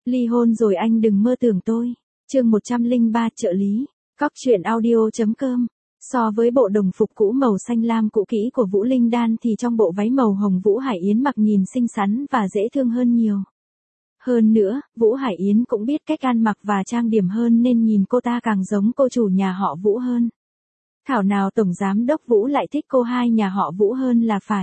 Ly hôn rồi anh đừng mơ tưởng tôi. Chương 103 trợ lý. Cóc truyện audio.com. So với bộ đồng phục cũ màu xanh lam cũ kỹ của Vũ Linh Đan thì trong bộ váy màu hồng Vũ Hải Yến mặc nhìn xinh xắn và dễ thương hơn nhiều. Hơn nữa, Vũ Hải Yến cũng biết cách ăn mặc và trang điểm hơn nên nhìn cô ta càng giống cô chủ nhà họ Vũ hơn. Thảo nào Tổng Giám đốc Vũ lại thích cô hai nhà họ Vũ hơn là phải.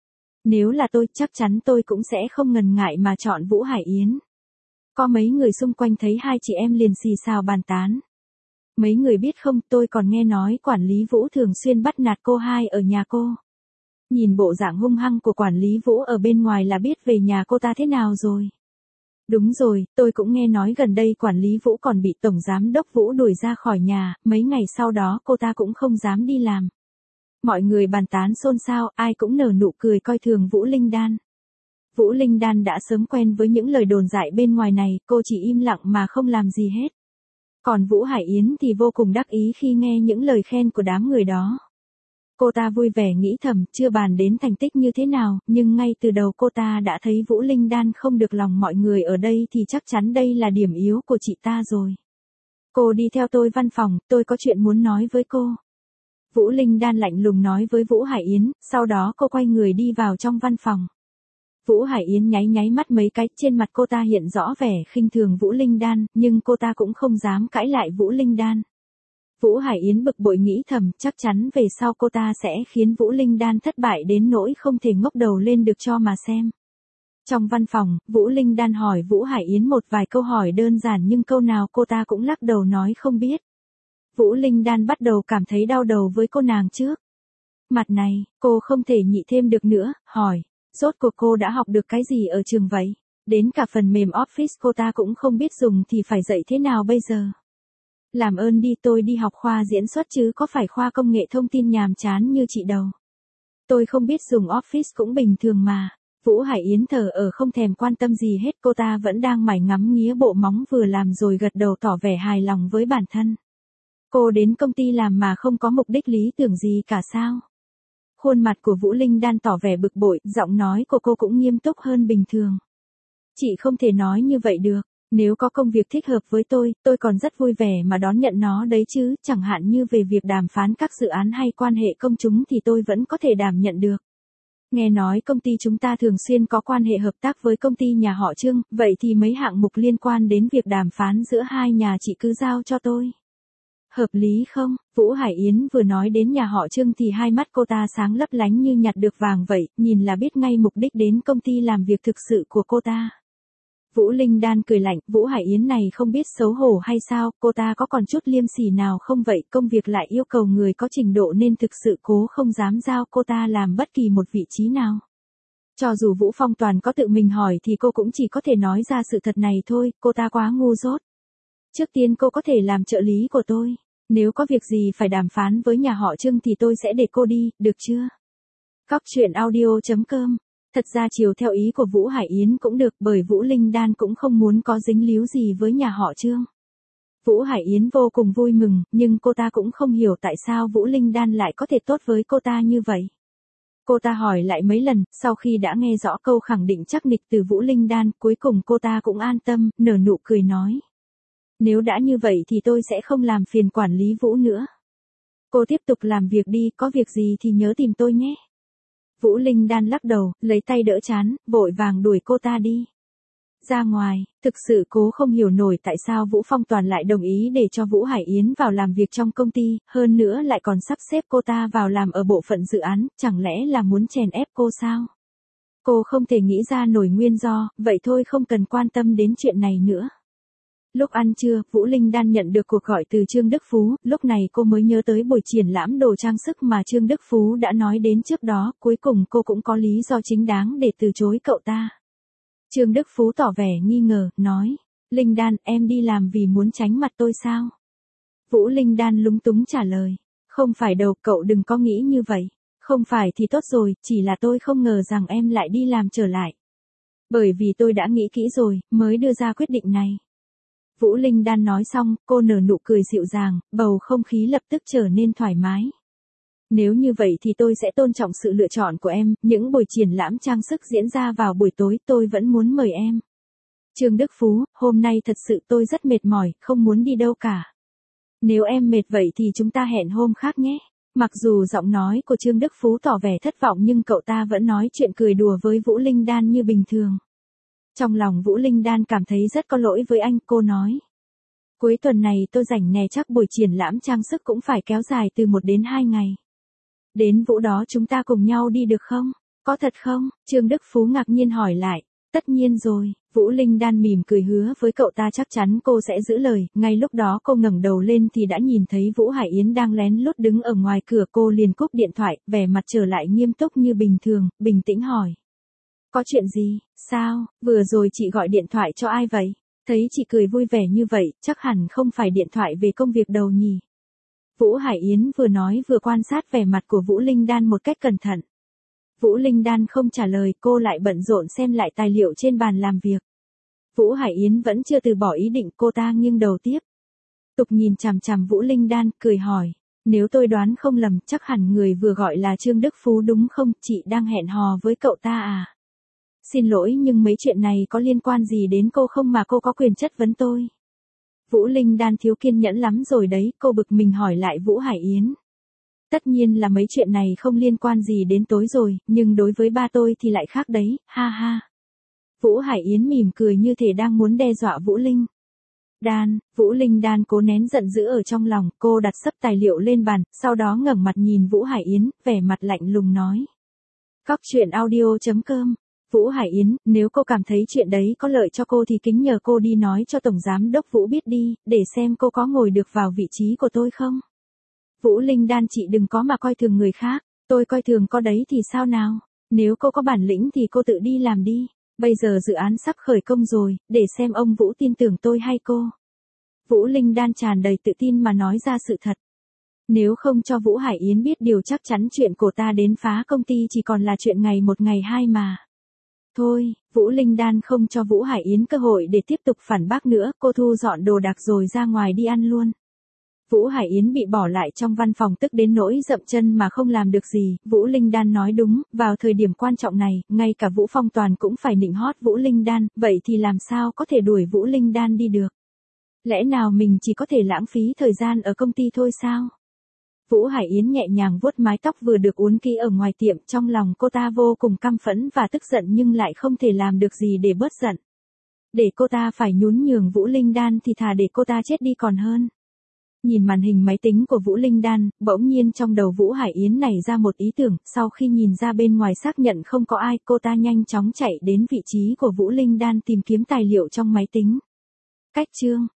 Nếu là tôi chắc chắn tôi cũng sẽ không ngần ngại mà chọn Vũ Hải Yến. Có mấy người xung quanh thấy hai chị em liền xì xào bàn tán. Mấy người biết không, tôi còn nghe nói quản lý Vũ thường xuyên bắt nạt cô hai ở nhà cô. Nhìn bộ dạng hung hăng của quản lý Vũ ở bên ngoài là biết về nhà cô ta thế nào rồi. Đúng rồi, tôi cũng nghe nói gần đây quản lý Vũ còn bị Tổng Giám đốc Vũ đuổi ra khỏi nhà, mấy ngày sau đó cô ta cũng không dám đi làm. Mọi người bàn tán xôn xao, ai cũng nở nụ cười coi thường Vũ Linh Đan. Vũ Linh Đan đã sớm quen với những lời đồn dại bên ngoài này, cô chỉ im lặng mà không làm gì hết. Còn Vũ Hải Yến thì vô cùng đắc ý khi nghe những lời khen của đám người đó. Cô ta vui vẻ nghĩ thầm, chưa bàn đến thành tích như thế nào, nhưng ngay từ đầu cô ta đã thấy Vũ Linh Đan không được lòng mọi người ở đây thì chắc chắn đây là điểm yếu của chị ta rồi. Cô đi theo tôi văn phòng, tôi có chuyện muốn nói với cô. Vũ Linh Đan lạnh lùng nói với Vũ Hải Yến, sau đó cô quay người đi vào trong văn phòng. Vũ Hải Yến nháy nháy mắt mấy cái, trên mặt cô ta hiện rõ vẻ khinh thường Vũ Linh Đan, nhưng cô ta cũng không dám cãi lại Vũ Linh Đan. Vũ Hải Yến bực bội nghĩ thầm, chắc chắn về sau cô ta sẽ khiến Vũ Linh Đan thất bại đến nỗi không thể ngóc đầu lên được cho mà xem. Trong văn phòng, Vũ Linh Đan hỏi Vũ Hải Yến một vài câu hỏi đơn giản nhưng câu nào cô ta cũng lắc đầu nói không biết. Vũ Linh Đan bắt đầu cảm thấy đau đầu với cô nàng trước. Mặt này, cô không thể nhịn thêm được nữa, hỏi, rốt cuộc cô đã học được cái gì ở trường vậy? Đến cả phần mềm Office cô ta cũng không biết dùng thì phải dạy thế nào bây giờ? Làm ơn đi, tôi đi học khoa diễn xuất chứ có phải khoa công nghệ thông tin nhàm chán như chị đâu. Tôi không biết dùng Office cũng bình thường mà. Vũ Hải Yến thờ ở không thèm quan tâm gì hết, cô ta vẫn đang mải ngắm nghía bộ móng vừa làm rồi gật đầu tỏ vẻ hài lòng với bản thân. Cô đến công ty làm mà không có mục đích lý tưởng gì cả sao? Khuôn mặt của Vũ Linh Đan tỏ vẻ bực bội, giọng nói của cô cũng nghiêm túc hơn bình thường. Chị không thể nói như vậy được. Nếu có công việc thích hợp với tôi còn rất vui vẻ mà đón nhận nó đấy chứ, chẳng hạn như về việc đàm phán các dự án hay quan hệ công chúng thì tôi vẫn có thể đảm nhận được. Nghe nói công ty chúng ta thường xuyên có quan hệ hợp tác với công ty nhà họ Trương, vậy thì mấy hạng mục liên quan đến việc đàm phán giữa hai nhà chị cứ giao cho tôi. Hợp lý không? Vũ Hải Yến vừa nói đến nhà họ Trương thì hai mắt cô ta sáng lấp lánh như nhặt được vàng vậy, nhìn là biết ngay mục đích đến công ty làm việc thực sự của cô ta. Vũ Linh Đan cười lạnh, Vũ Hải Yến này không biết xấu hổ hay sao, cô ta có còn chút liêm sỉ nào không vậy, công việc lại yêu cầu người có trình độ nên thực sự cố không dám giao cô ta làm bất kỳ một vị trí nào. Cho dù Vũ Phong Toàn có tự mình hỏi thì cô cũng chỉ có thể nói ra sự thật này thôi, cô ta quá ngu dốt. Trước tiên cô có thể làm trợ lý của tôi, nếu có việc gì phải đàm phán với nhà họ Trương thì tôi sẽ để cô đi, được chưa? Cóc truyện audio.com. Thật ra chiều theo ý của Vũ Hải Yến cũng được, bởi Vũ Linh Đan cũng không muốn có dính líu gì với nhà họ Trương. Vũ Hải Yến vô cùng vui mừng, nhưng cô ta cũng không hiểu tại sao Vũ Linh Đan lại có thể tốt với cô ta như vậy. Cô ta hỏi lại mấy lần, sau khi đã nghe rõ câu khẳng định chắc nịch từ Vũ Linh Đan, cuối cùng cô ta cũng an tâm, nở nụ cười nói. Nếu đã như vậy thì tôi sẽ không làm phiền quản lý Vũ nữa. Cô tiếp tục làm việc đi, có việc gì thì nhớ tìm tôi nhé. Vũ Linh Đan lắc đầu, lấy tay đỡ trán, vội vàng đuổi cô ta đi. Ra ngoài, thực sự cố không hiểu nổi tại sao Vũ Phong Toàn lại đồng ý để cho Vũ Hải Yến vào làm việc trong công ty, hơn nữa lại còn sắp xếp cô ta vào làm ở bộ phận dự án, chẳng lẽ là muốn chèn ép cô sao? Cô không thể nghĩ ra nổi nguyên do, vậy thôi không cần quan tâm đến chuyện này nữa. Lúc ăn trưa, Vũ Linh Đan nhận được cuộc gọi từ Trương Đức Phú, lúc này cô mới nhớ tới buổi triển lãm đồ trang sức mà Trương Đức Phú đã nói đến trước đó, cuối cùng cô cũng có lý do chính đáng để từ chối cậu ta. Trương Đức Phú tỏ vẻ nghi ngờ, nói, Linh Đan, em đi làm vì muốn tránh mặt tôi sao? Vũ Linh Đan lúng túng trả lời, không phải đâu, cậu đừng có nghĩ như vậy, không phải thì tốt rồi, chỉ là tôi không ngờ rằng em lại đi làm trở lại. Bởi vì tôi đã nghĩ kỹ rồi, mới đưa ra quyết định này. Vũ Linh Đan nói xong, cô nở nụ cười dịu dàng, bầu không khí lập tức trở nên thoải mái. Nếu như vậy thì tôi sẽ tôn trọng sự lựa chọn của em, những buổi triển lãm trang sức diễn ra vào buổi tối tôi vẫn muốn mời em. Trương Đức Phú, hôm nay thật sự tôi rất mệt mỏi, không muốn đi đâu cả. Nếu em mệt vậy thì chúng ta hẹn hôm khác nhé. Mặc dù giọng nói của Trương Đức Phú tỏ vẻ thất vọng nhưng cậu ta vẫn nói chuyện cười đùa với Vũ Linh Đan như bình thường. Trong lòng Vũ Linh Đan cảm thấy rất có lỗi với anh, cô nói. Cuối tuần này tôi rảnh nè, chắc buổi triển lãm trang sức cũng phải kéo dài từ 1 đến 2 ngày. Đến Vũ đó chúng ta cùng nhau đi được không? Có thật không? Trương Đức Phú ngạc nhiên hỏi lại. Tất nhiên rồi, Vũ Linh Đan mỉm cười hứa với cậu ta chắc chắn cô sẽ giữ lời. Ngay lúc đó cô ngẩng đầu lên thì đã nhìn thấy Vũ Hải Yến đang lén lút đứng ở ngoài cửa, cô liền cúp điện thoại, vẻ mặt trở lại nghiêm túc như bình thường, bình tĩnh hỏi. Có chuyện gì, sao, vừa rồi chị gọi điện thoại cho ai vậy? Thấy chị cười vui vẻ như vậy, chắc hẳn không phải điện thoại về công việc đâu nhỉ? Vũ Hải Yến vừa nói vừa quan sát vẻ mặt của Vũ Linh Đan một cách cẩn thận. Vũ Linh Đan không trả lời, cô lại bận rộn xem lại tài liệu trên bàn làm việc. Vũ Hải Yến vẫn chưa từ bỏ ý định, cô ta nghiêng đầu tiếp tục nhìn chằm chằm Vũ Linh Đan, cười hỏi. Nếu tôi đoán không lầm, chắc hẳn người vừa gọi là Trương Đức Phú đúng không? Chị đang hẹn hò với cậu ta à? Xin lỗi nhưng mấy chuyện này có liên quan gì đến cô không mà cô có quyền chất vấn tôi? Vũ Linh Đan thiếu kiên nhẫn lắm rồi đấy, cô bực mình hỏi lại Vũ Hải Yến. Tất nhiên là mấy chuyện này không liên quan gì đến tôi rồi, nhưng đối với ba tôi thì lại khác đấy, ha ha. Vũ Hải Yến mỉm cười như thể đang muốn đe dọa Vũ Linh Đan. Vũ Linh Đan cố nén giận dữ ở trong lòng, cô đặt sấp tài liệu lên bàn, sau đó ngẩng mặt nhìn Vũ Hải Yến, vẻ mặt lạnh lùng nói. Cóc truyện audio.com. Vũ Hải Yến, nếu cô cảm thấy chuyện đấy có lợi cho cô thì kính nhờ cô đi nói cho Tổng Giám đốc Vũ biết đi, để xem cô có ngồi được vào vị trí của tôi không. Vũ Linh Đan, chị đừng có mà coi thường người khác, tôi coi thường cô đấy thì sao nào, nếu cô có bản lĩnh thì cô tự đi làm đi, bây giờ dự án sắp khởi công rồi, để xem ông Vũ tin tưởng tôi hay cô. Vũ Linh Đan tràn đầy tự tin mà nói ra sự thật. Nếu không cho Vũ Hải Yến biết điều chắc chắn chuyện của ta đến phá công ty chỉ còn là chuyện ngày 1 ngày 2 mà. Thôi, Vũ Linh Đan không cho Vũ Hải Yến cơ hội để tiếp tục phản bác nữa, cô thu dọn đồ đạc rồi ra ngoài đi ăn luôn. Vũ Hải Yến bị bỏ lại trong văn phòng tức đến nỗi dậm chân mà không làm được gì. Vũ Linh Đan nói đúng, vào thời điểm quan trọng này, ngay cả Vũ Phong Toàn cũng phải nịnh hót Vũ Linh Đan, vậy thì làm sao có thể đuổi Vũ Linh Đan đi được? Lẽ nào mình chỉ có thể lãng phí thời gian ở công ty thôi sao? Vũ Hải Yến nhẹ nhàng vuốt mái tóc vừa được uốn kỹ ở ngoài tiệm, trong lòng cô ta vô cùng căm phẫn và tức giận nhưng lại không thể làm được gì để bớt giận. Để cô ta phải nhún nhường Vũ Linh Đan thì thà để cô ta chết đi còn hơn. Nhìn màn hình máy tính của Vũ Linh Đan, bỗng nhiên trong đầu Vũ Hải Yến nảy ra một ý tưởng, sau khi nhìn ra bên ngoài xác nhận không có ai, cô ta nhanh chóng chạy đến vị trí của Vũ Linh Đan tìm kiếm tài liệu trong máy tính. Cách chương